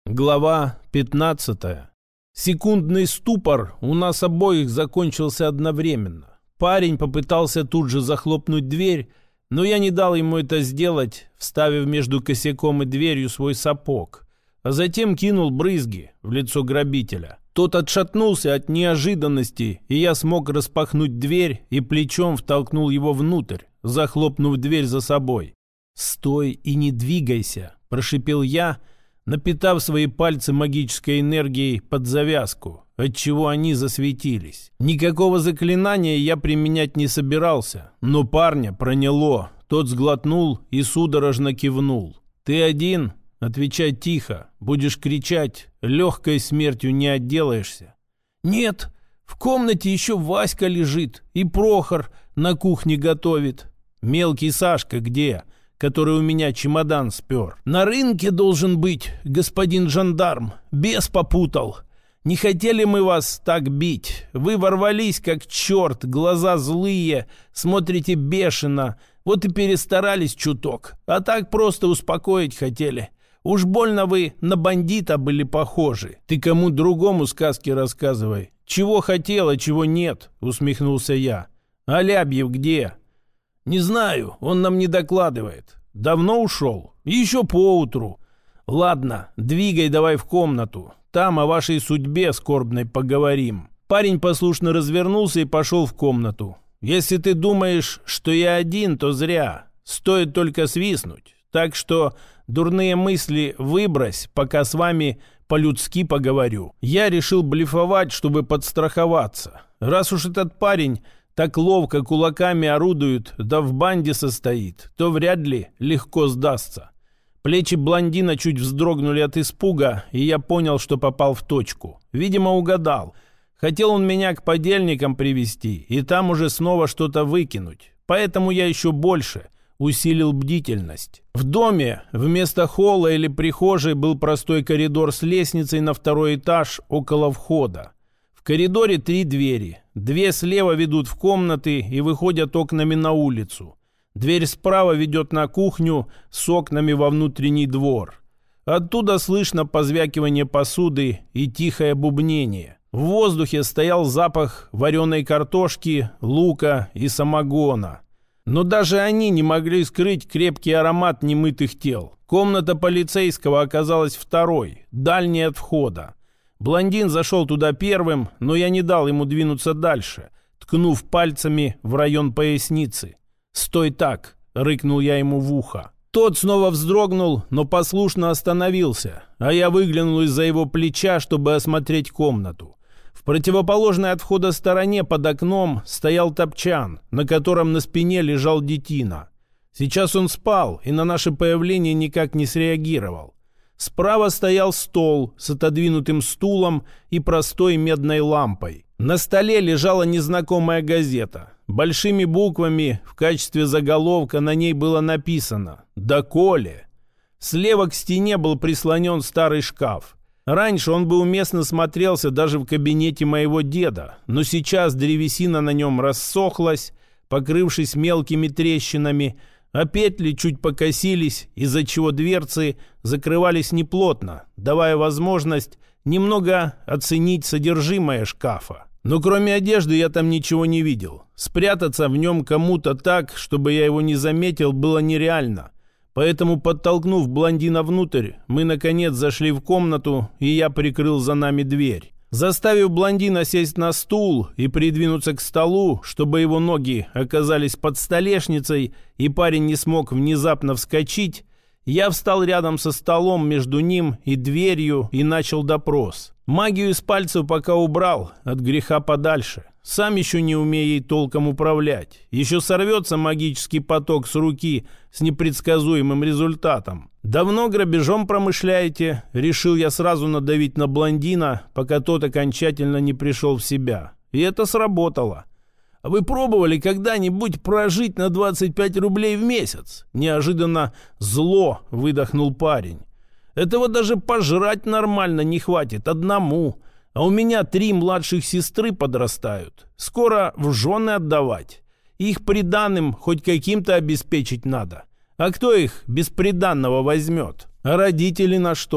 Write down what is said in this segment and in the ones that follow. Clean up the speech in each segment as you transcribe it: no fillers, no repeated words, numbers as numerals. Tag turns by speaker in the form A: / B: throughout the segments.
A: Глава 15. Секундный ступор у нас обоих закончился одновременно. Парень попытался тут же захлопнуть дверь, но я не дал ему это сделать, вставив между косяком и дверью свой сапог, а затем кинул брызги в лицо грабителя. Тот отшатнулся от неожиданности, и я смог распахнуть дверь и плечом втолкнул его внутрь, захлопнув дверь за собой. «Стой и не двигайся», – прошипел я, напитав свои пальцы магической энергией под завязку, отчего они засветились. Никакого заклинания я применять не собирался, но парня проняло. Тот сглотнул и судорожно кивнул. «Ты один? Отвечай тихо. Будешь кричать, легкой смертью не отделаешься». «Нет, в комнате еще Васька лежит, и Прохор на кухне готовит». «Мелкий Сашка где?» который у меня чемодан спер. «На рынке должен быть, господин жандарм. Бес попутал. Не хотели мы вас так бить. Вы ворвались как черт, глаза злые, смотрите бешено. Вот и перестарались чуток. А так просто успокоить хотели. Уж больно вы на бандита были похожи». «Ты кому другому сказки рассказывай. Чего хотел, а чего нет», — усмехнулся я. «А Лябьев где?» «Не знаю, он нам не докладывает. Давно ушел? Еще поутру. Ладно, двигай давай в комнату. Там о вашей судьбе скорбной поговорим». Парень послушно развернулся и пошел в комнату. «Если ты думаешь, что я один, то зря. Стоит только свистнуть. Так что дурные мысли выбрось, пока с вами по-людски поговорю». Я решил блефовать, чтобы подстраховаться. Раз уж этот парень так ловко кулаками орудует, да в банде состоит, то вряд ли легко сдастся. Плечи блондина чуть вздрогнули от испуга, и я понял, что попал в точку. Видимо, угадал. Хотел он меня к подельникам привести, и там уже снова что-то выкинуть. Поэтому я еще больше усилил бдительность. В доме вместо холла или прихожей был простой коридор с лестницей на второй этаж около входа. В коридоре 3 двери. 2 слева ведут в комнаты и выходят окнами на улицу. Дверь справа ведет на кухню с окнами во внутренний двор. Оттуда слышно позвякивание посуды и тихое бубнение. В воздухе стоял запах вареной картошки, лука и самогона. Но даже они не могли скрыть крепкий аромат немытых тел. Комната полицейского оказалась второй, дальней от входа. Блондин зашел туда первым, но я не дал ему двинуться дальше, ткнув пальцами в район поясницы. «Стой так!» — рыкнул я ему в ухо. Тот снова вздрогнул, но послушно остановился, а я выглянул из-за его плеча, чтобы осмотреть комнату. В противоположной от входа стороне под окном стоял топчан, на котором на спине лежал детина. Сейчас он спал и на наше появление никак не среагировал. Справа стоял стол с отодвинутым стулом и простой медной лампой. На столе лежала незнакомая газета. Большими буквами в качестве заголовка на ней было написано «Доколе». Слева к стене был прислонен старый шкаф. Раньше он бы уместно смотрелся даже в кабинете моего деда, но сейчас древесина на нем рассохлась, покрывшись мелкими трещинами, а петли чуть покосились, из-за чего дверцы закрывались неплотно, давая возможность немного оценить содержимое шкафа. Но кроме одежды я там ничего не видел. Спрятаться в нем кому-то так, чтобы я его не заметил, было нереально. Поэтому, подтолкнув блондина внутрь, мы наконец зашли в комнату, и я прикрыл за нами дверь. Заставив блондина сесть на стул и придвинуться к столу, чтобы его ноги оказались под столешницей и парень не смог внезапно вскочить, я встал рядом со столом между ним и дверью и начал допрос. Магию из пальцев пока убрал, от греха подальше. Сам еще не умею ей толком управлять. Еще сорвется магический поток с руки с непредсказуемым результатом. «Давно грабежом промышляете?» Решил я сразу надавить на блондина, пока тот окончательно не пришел в себя. И это сработало. «А вы пробовали когда-нибудь прожить на 25 рублей в месяц?» Неожиданно зло выдохнул парень. «Этого даже пожрать нормально не хватит одному. А у меня 3 младших сестры подрастают. Скоро в жены отдавать. Их приданым хоть каким-то обеспечить надо. А кто их без приданного возьмет? А родители на что?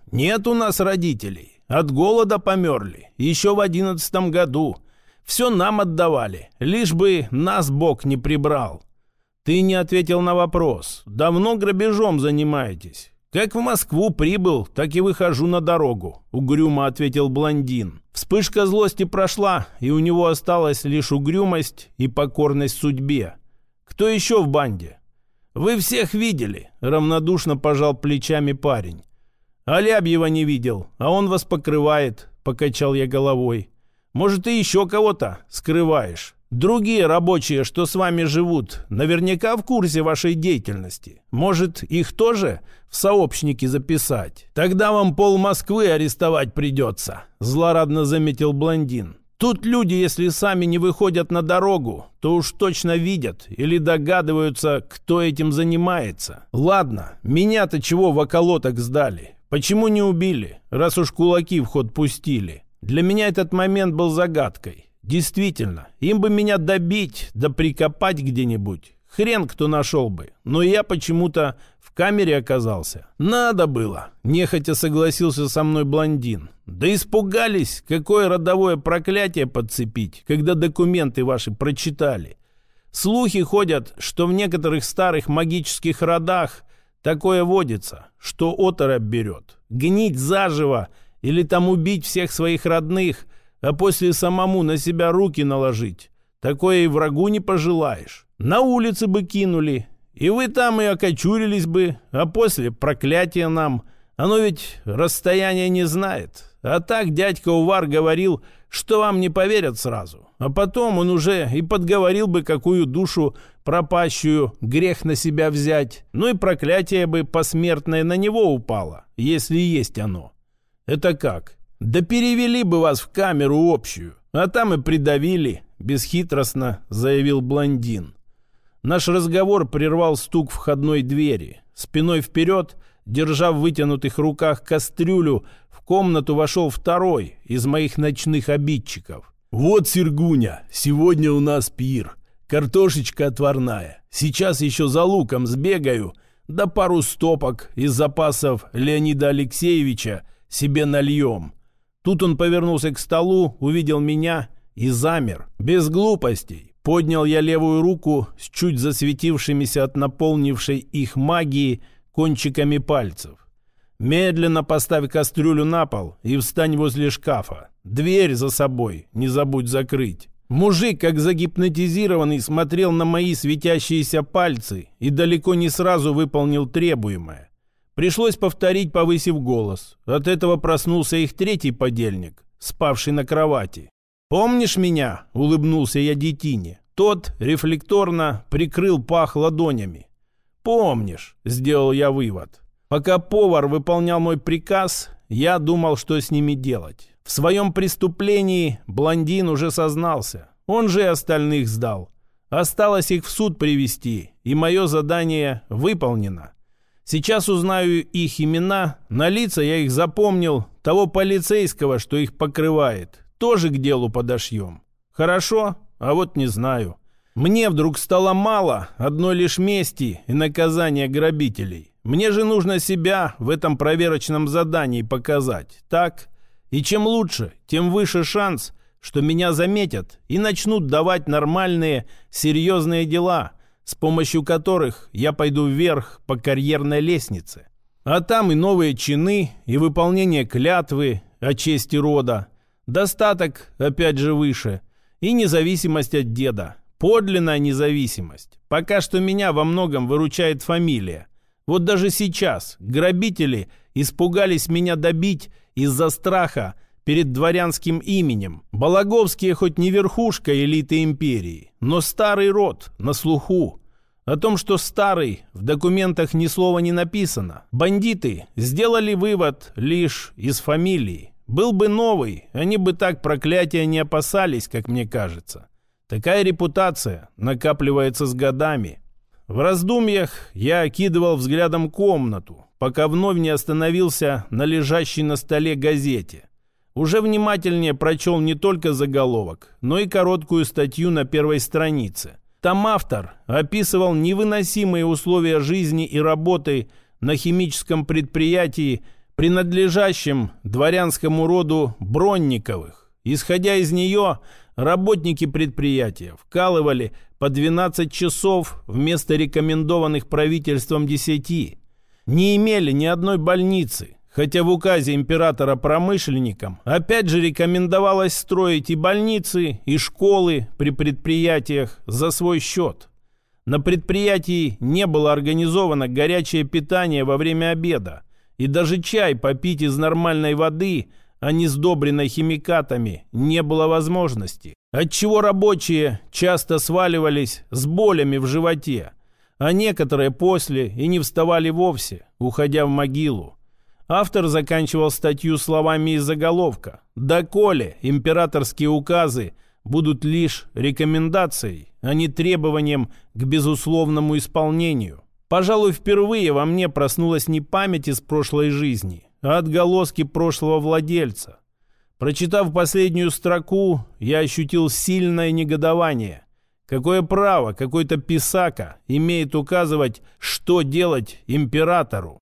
A: Нет у нас родителей. От голода померли. Еще в 11 году. Все нам отдавали, лишь бы нас Бог не прибрал. Ты не ответил на вопрос. Давно грабежом занимаетесь? Как в Москву прибыл, так и выхожу на дорогу, угрюмо ответил блондин. Вспышка злости прошла, и у него осталась лишь угрюмость и покорность судьбе. Кто еще в банде? Вы всех видели, равнодушно пожал плечами парень. Алябьева не видел, а он вас покрывает, покачал я головой. Может, ты еще кого-то скрываешь? Другие рабочие, что с вами живут, наверняка в курсе вашей деятельности. Может, их тоже в сообщники записать? Тогда вам пол Москвы арестовать придется, злорадно заметил блондин. Тут люди, если сами не выходят на дорогу, то уж точно видят или догадываются, кто этим занимается. Ладно, меня-то чего в околоток сдали? Почему не убили, раз уж кулаки в ход пустили? Для меня этот момент был загадкой. Действительно, им бы меня добить, да прикопать где-нибудь. Хрен кто нашел бы. Но я почему-то в камере оказался. Надо было. Нехотя согласился со мной блондин. Да испугались, какое родовое проклятие подцепить, когда документы ваши прочитали. Слухи ходят, что в некоторых старых магических родах такое водится, что оторопь берет. Гнить заживо или там убить всех своих родных, а после самому на себя руки наложить. Такое и врагу не пожелаешь. На улице бы кинули, и вы там и окочурились бы, а после проклятие нам. Оно ведь расстояние не знает. А так дядька Увар говорил, что вам не поверят сразу. А потом он уже и подговорил бы, какую душу пропащую грех на себя взять. Ну и проклятие бы посмертное на него упало, если есть оно. Это как? Да перевели бы вас в камеру общую, а там и придавили, бесхитростно заявил блондин. Наш разговор прервал стук входной двери. Спиной вперед, держа в вытянутых руках кастрюлю, в комнату вошел второй из моих ночных обидчиков. «Вот, Сергуня, сегодня у нас пир. Картошечка отварная. Сейчас еще за луком сбегаю, да пару стопок из запасов Леонида Алексеевича себе нальем». Тут он повернулся к столу, увидел меня и замер. Без глупостей. Поднял я левую руку с чуть засветившимися от наполнившей их магии кончиками пальцев. «Медленно поставь кастрюлю на пол и встань возле шкафа. Дверь за собой не забудь закрыть». Мужик, как загипнотизированный, смотрел на мои светящиеся пальцы и далеко не сразу выполнил требуемое. Пришлось повторить, повысив голос. От этого проснулся их третий подельник, спавший на кровати. «Помнишь меня?» — улыбнулся я детине. Тот рефлекторно прикрыл пах ладонями. «Помнишь?» — сделал я вывод. Пока повар выполнял мой приказ, я думал, что с ними делать. В своем преступлении блондин уже сознался. Он же и остальных сдал. Осталось их в суд привести, и мое задание выполнено. Сейчас узнаю их имена, на лица я их запомнил, того полицейского, что их покрывает, тоже к делу подошьем. Хорошо? А вот не знаю. Мне вдруг стало мало одной лишь мести и наказания грабителей. Мне же нужно себя в этом проверочном задании показать, так? И чем лучше, тем выше шанс, что меня заметят и начнут давать нормальные, серьезные дела, с помощью которых я пойду вверх по карьерной лестнице. А там и новые чины, и выполнение клятвы о чести рода. Достаток, опять же, выше. И независимость от деда. Подлинная независимость. Пока что меня во многом выручает фамилия. Вот даже сейчас грабители испугались меня добить из-за страха перед дворянским именем. Балаговские хоть не верхушка элиты империи, но старый род на слуху. О том, что старый, в документах ни слова не написано. Бандиты сделали вывод лишь из фамилии. Был бы новый, они бы так проклятия не опасались, как мне кажется. Такая репутация накапливается с годами. В раздумьях я окидывал взглядом комнату, пока вновь не остановился на лежащей на столе газете. Уже внимательнее прочел не только заголовок, но и короткую статью на первой странице. Там автор описывал невыносимые условия жизни и работы на химическом предприятии принадлежащем дворянскому роду Бронниковых. Исходя из нее, работники предприятия вкалывали по 12 часов вместо рекомендованных правительством 10. Не имели ни одной больницы, хотя в указе императора промышленникам опять же рекомендовалось строить и больницы, и школы при предприятиях за свой счет. На предприятии не было организовано горячее питание во время обеда, и даже чай попить из нормальной воды, а не сдобренной химикатами, не было возможности, отчего рабочие часто сваливались с болями в животе, а некоторые после и не вставали вовсе, уходя в могилу. Автор заканчивал статью словами из заголовка: «Доколе императорские указы будут лишь рекомендацией, а не требованием к безусловному исполнению». Пожалуй, впервые во мне проснулась не память из прошлой жизни, а отголоски прошлого владельца. Прочитав последнюю строку, я ощутил сильное негодование. Какое право какой-то писака имеет указывать, что делать императору?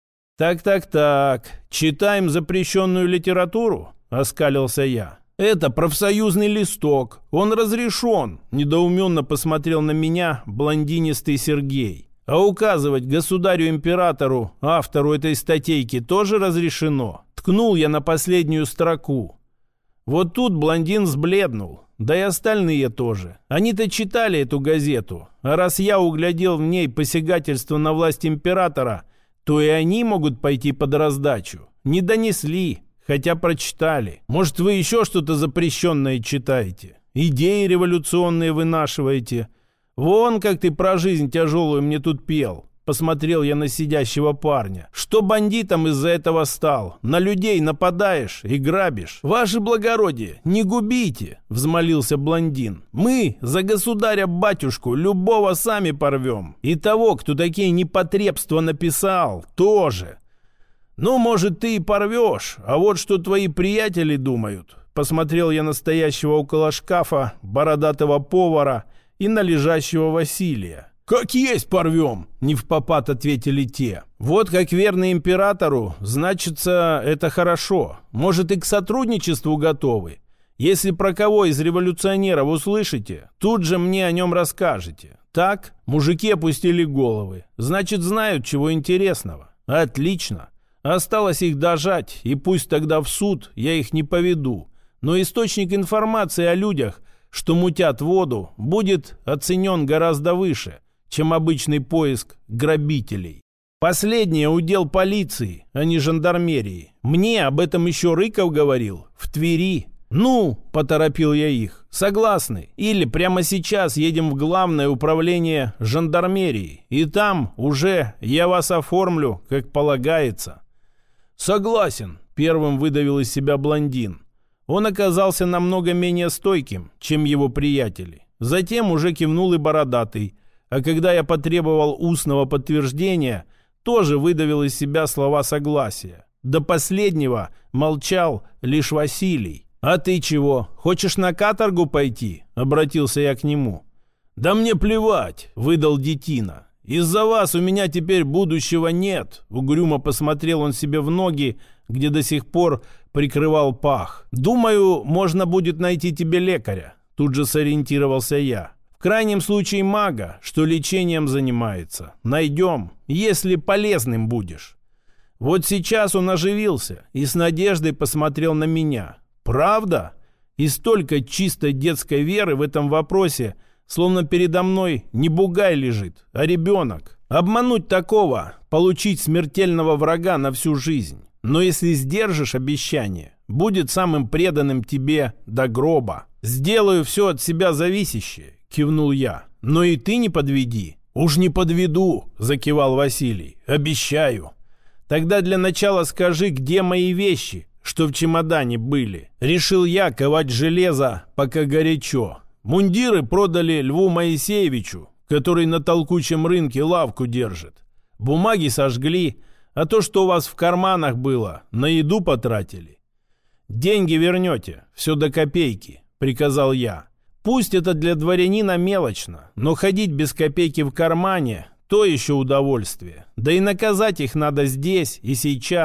A: «Так, читаем запрещенную литературу?» — оскалился я. «Это профсоюзный листок, он разрешен», — недоуменно посмотрел на меня блондинистый Сергей. «А указывать государю-императору, автору этой статейки, тоже разрешено?» Ткнул я на последнюю строку. Вот тут блондин сбледнул, да и остальные тоже. Они-то читали эту газету, а раз я углядел в ней посягательство на власть императора, то и они могут пойти под раздачу. Не донесли, хотя прочитали. Может, вы еще что-то запрещенное читаете? Идеи революционные вынашиваете? Вон как ты про жизнь тяжелую мне тут пел. Посмотрел я на сидящего парня. Что бандитом из-за этого стал? На людей нападаешь и грабишь. Ваше благородие, не губите, взмолился блондин. Мы за государя-батюшку любого сами порвем. И того, кто такие непотребства написал, тоже. Ну, может, ты и порвешь, а вот что твои приятели думают. Посмотрел я на стоящего около шкафа бородатого повара и на лежащего Василия. «Как есть порвем!» — невпопад ответили те. «Вот как верный императору, значится, это хорошо. Может, и к сотрудничеству готовы. Если про кого из революционеров услышите, тут же мне о нем расскажете. Так?» Мужики опустили головы. «Значит, знают, чего интересного. Отлично. Осталось их дожать, и пусть тогда в суд я их не поведу. Но источник информации о людях, что мутят воду, будет оценен гораздо выше, чем обычный поиск грабителей. Последнее удел полиции, а не жандармерии. Мне об этом еще Рыков говорил, в Твери. Ну, поторопил я их. Согласны? Или прямо сейчас едем в главное управление жандармерии, и там уже я вас оформлю, как полагается. Согласен, первым выдавил из себя блондин. Он оказался намного менее стойким, чем его приятели. Затем уже кивнул и бородатый. А когда я потребовал устного подтверждения, тоже выдавил из себя слова согласия. До последнего молчал лишь Василий. «А ты чего, хочешь на каторгу пойти?» — обратился я к нему. «Да мне плевать», — выдал детина. «Из-за вас у меня теперь будущего нет», — угрюмо посмотрел он себе в ноги, где до сих пор прикрывал пах. «Думаю, можно будет найти тебе лекаря», — тут же сориентировался я. «В крайнем случае мага, что лечением занимается. Найдем, если полезным будешь». Вот сейчас он оживился и с надеждой посмотрел на меня. «Правда?» И столько чистой детской веры в этом вопросе, словно передо мной не бугай лежит, а ребенок. Обмануть такого, получить смертельного врага на всю жизнь. Но если сдержишь обещание, будет самым преданным тебе до гроба. «Сделаю все от себя зависящее», — кивнул я. «Но и ты не подведи». «Уж не подведу», — закивал Василий. «Обещаю». «Тогда для начала скажи, где мои вещи, что в чемодане были». Решил я ковать железо, пока горячо. Мундиры продали Льву Моисеевичу, который на толкучем рынке лавку держит. Бумаги сожгли, а то, что у вас в карманах было, на еду потратили. «Деньги вернете, все до копейки», — приказал я. «Пусть это для дворянина мелочно, но ходить без копейки в кармане — то еще удовольствие. Да и наказать их надо здесь и сейчас,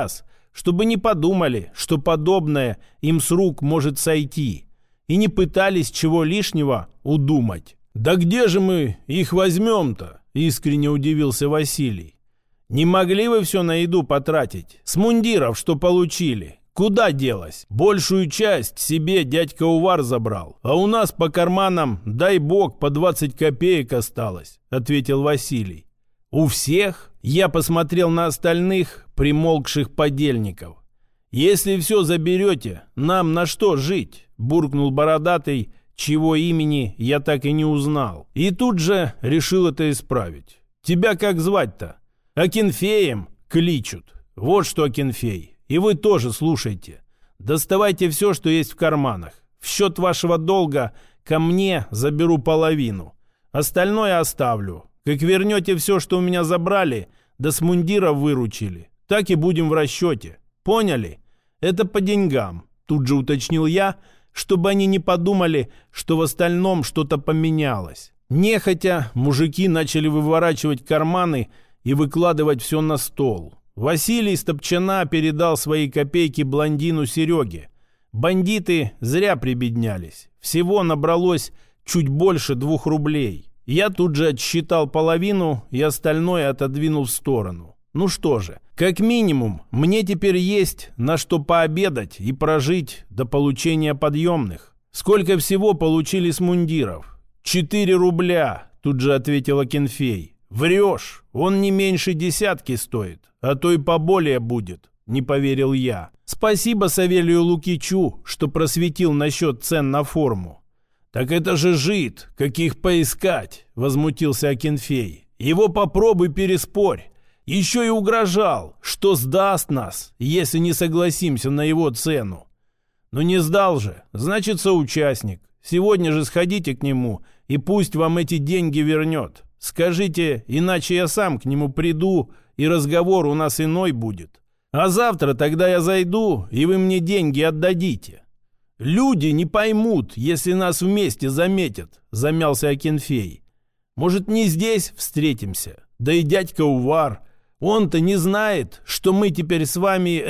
A: чтобы не подумали, что подобное им с рук может сойти, и не пытались чего лишнего удумать. «Да где же мы их возьмем-то?» — искренне удивился Василий. «Не могли вы все на еду потратить? С мундиров, что получили? Куда делось? Большую часть себе дядька Увар забрал, а у нас по карманам, дай бог, по 20 копеек осталось», — ответил Василий. «У всех?» — я посмотрел на остальных примолкших подельников. «Если все заберете, нам на что жить?» — буркнул бородатый, чьего имени я так и не узнал. И тут же решил это исправить. «Тебя как звать-то?» «Акинфеем кличут. Вот что, Акинфей. И вы тоже слушайте. Доставайте все, что есть в карманах. В счет вашего долга ко мне заберу половину. Остальное оставлю. Как вернете все, что у меня забрали, да с мундиров выручили, так и будем в расчете. Поняли? Это по деньгам», — тут же уточнил я, чтобы они не подумали, что в остальном что-то поменялось. Нехотя мужики начали выворачивать карманы и выкладывать все на стол. Василий с топчана передал свои копейки блондину Сереге. Бандиты зря прибеднялись. Всего набралось чуть больше 2 рублей. Я тут же отсчитал половину и остальное отодвинул в сторону. Ну что же, как минимум, мне теперь есть на что пообедать и прожить до получения подъемных. Сколько всего получили с мундиров? 4 рубля, тут же ответил Акинфей. «Врешь, он не меньше 10 стоит, а то и поболее будет», — не поверил я. Спасибо Савелию Лукичу, что просветил насчет цен на форму. «Так это же жид, каких поискать», — возмутился Акинфей. «Его попробуй переспорь. Еще и угрожал, что сдаст нас, если не согласимся на его цену». «Ну не сдал же, значит соучастник. Сегодня же сходите к нему, и пусть вам эти деньги вернет. Скажите, иначе я сам к нему приду, и разговор у нас иной будет. А завтра тогда я зайду, и вы мне деньги отдадите». «Люди не поймут, если нас вместе заметят», — замялся Акинфей. «Может, не здесь встретимся? Да и дядька Увар. Он-то не знает, что мы теперь с вами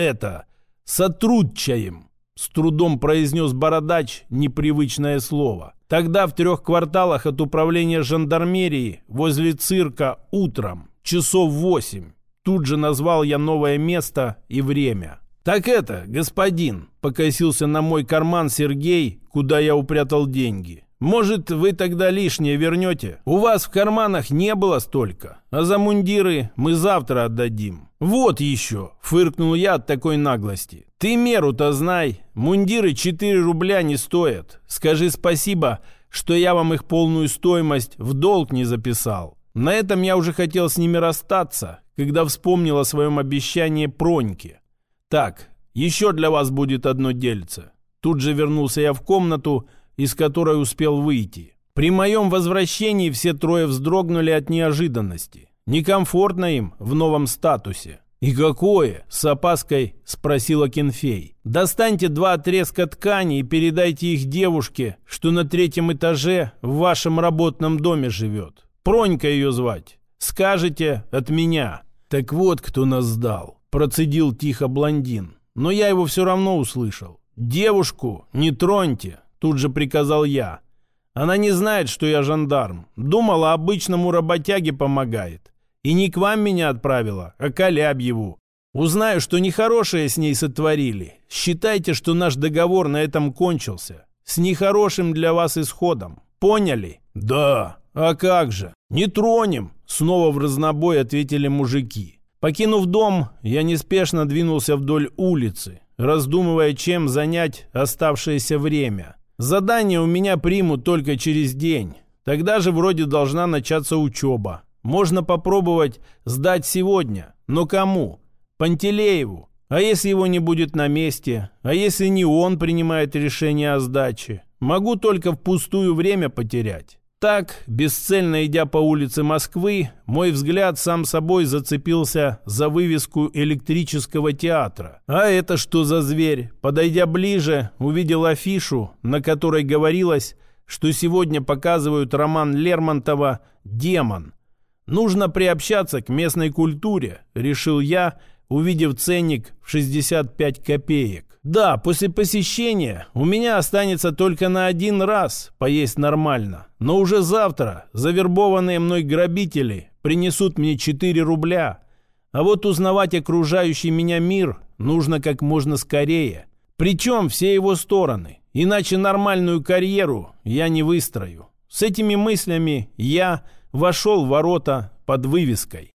A: сотрудничаем», — с трудом произнес бородач непривычное слово. «Тогда в 3 кварталах от управления жандармерии возле цирка утром, часов 8. Тут же назвал я новое место и время. «Так это, господин», — покосился на мой карман Сергей, куда я упрятал деньги. «Может, вы тогда лишнее вернете? У вас в карманах не было столько, а за мундиры мы завтра отдадим». «Вот еще», — фыркнул я от такой наглости. «Ты меру-то знай, мундиры 4 рубля не стоят. Скажи спасибо, что я вам их полную стоимость в долг не записал». На этом я уже хотел с ними расстаться, когда вспомнил о своем обещании Проньке. «Так, еще для вас будет одно дельце». Тут же вернулся я в комнату, из которой успел выйти. При моем возвращении все 3 вздрогнули от неожиданности. Некомфортно им в новом статусе. «И какое?» — с опаской спросил Акинфей. «Достаньте 2 отрезка ткани и передайте их девушке, что на 3-м этаже в вашем работном доме живет. Пронька ее звать. Скажете от меня». «Так вот, кто нас сдал», — процедил тихо блондин. Но я его все равно услышал. «Девушку не троньте», — тут же приказал я. «Она не знает, что я жандарм. Думала, обычному работяге помогает. И не к вам меня отправила, а к Алябьеву. Узнаю, что нехорошее с ней сотворили. Считайте, что наш договор на этом кончился. С нехорошим для вас исходом. Поняли?» «Да. А как же? Не тронем!» Снова в разнобой ответили мужики. Покинув дом, я неспешно двинулся вдоль улицы, раздумывая, чем занять оставшееся время. Задание у меня примут только через день. Тогда же вроде должна начаться учеба. Можно попробовать сдать сегодня. Но кому? Пантелееву. А если его не будет на месте? А если не он принимает решение о сдаче? Могу только впустую время потерять. Так, бесцельно идя по улице Москвы, мой взгляд сам собой зацепился за вывеску электрического театра. А это что за зверь? Подойдя ближе, увидел афишу, на которой говорилось, что сегодня показывают роман Лермонтова «Демон». Нужно приобщаться к местной культуре, решил я, увидев ценник в 65 копеек. Да, после посещения у меня останется только на один раз поесть нормально. Но уже завтра завербованные мной грабители принесут мне 4 рубля. А вот узнавать окружающий меня мир нужно как можно скорее. Причем все его стороны. Иначе нормальную карьеру я не выстрою. С этими мыслями я вошел в ворота под вывеской.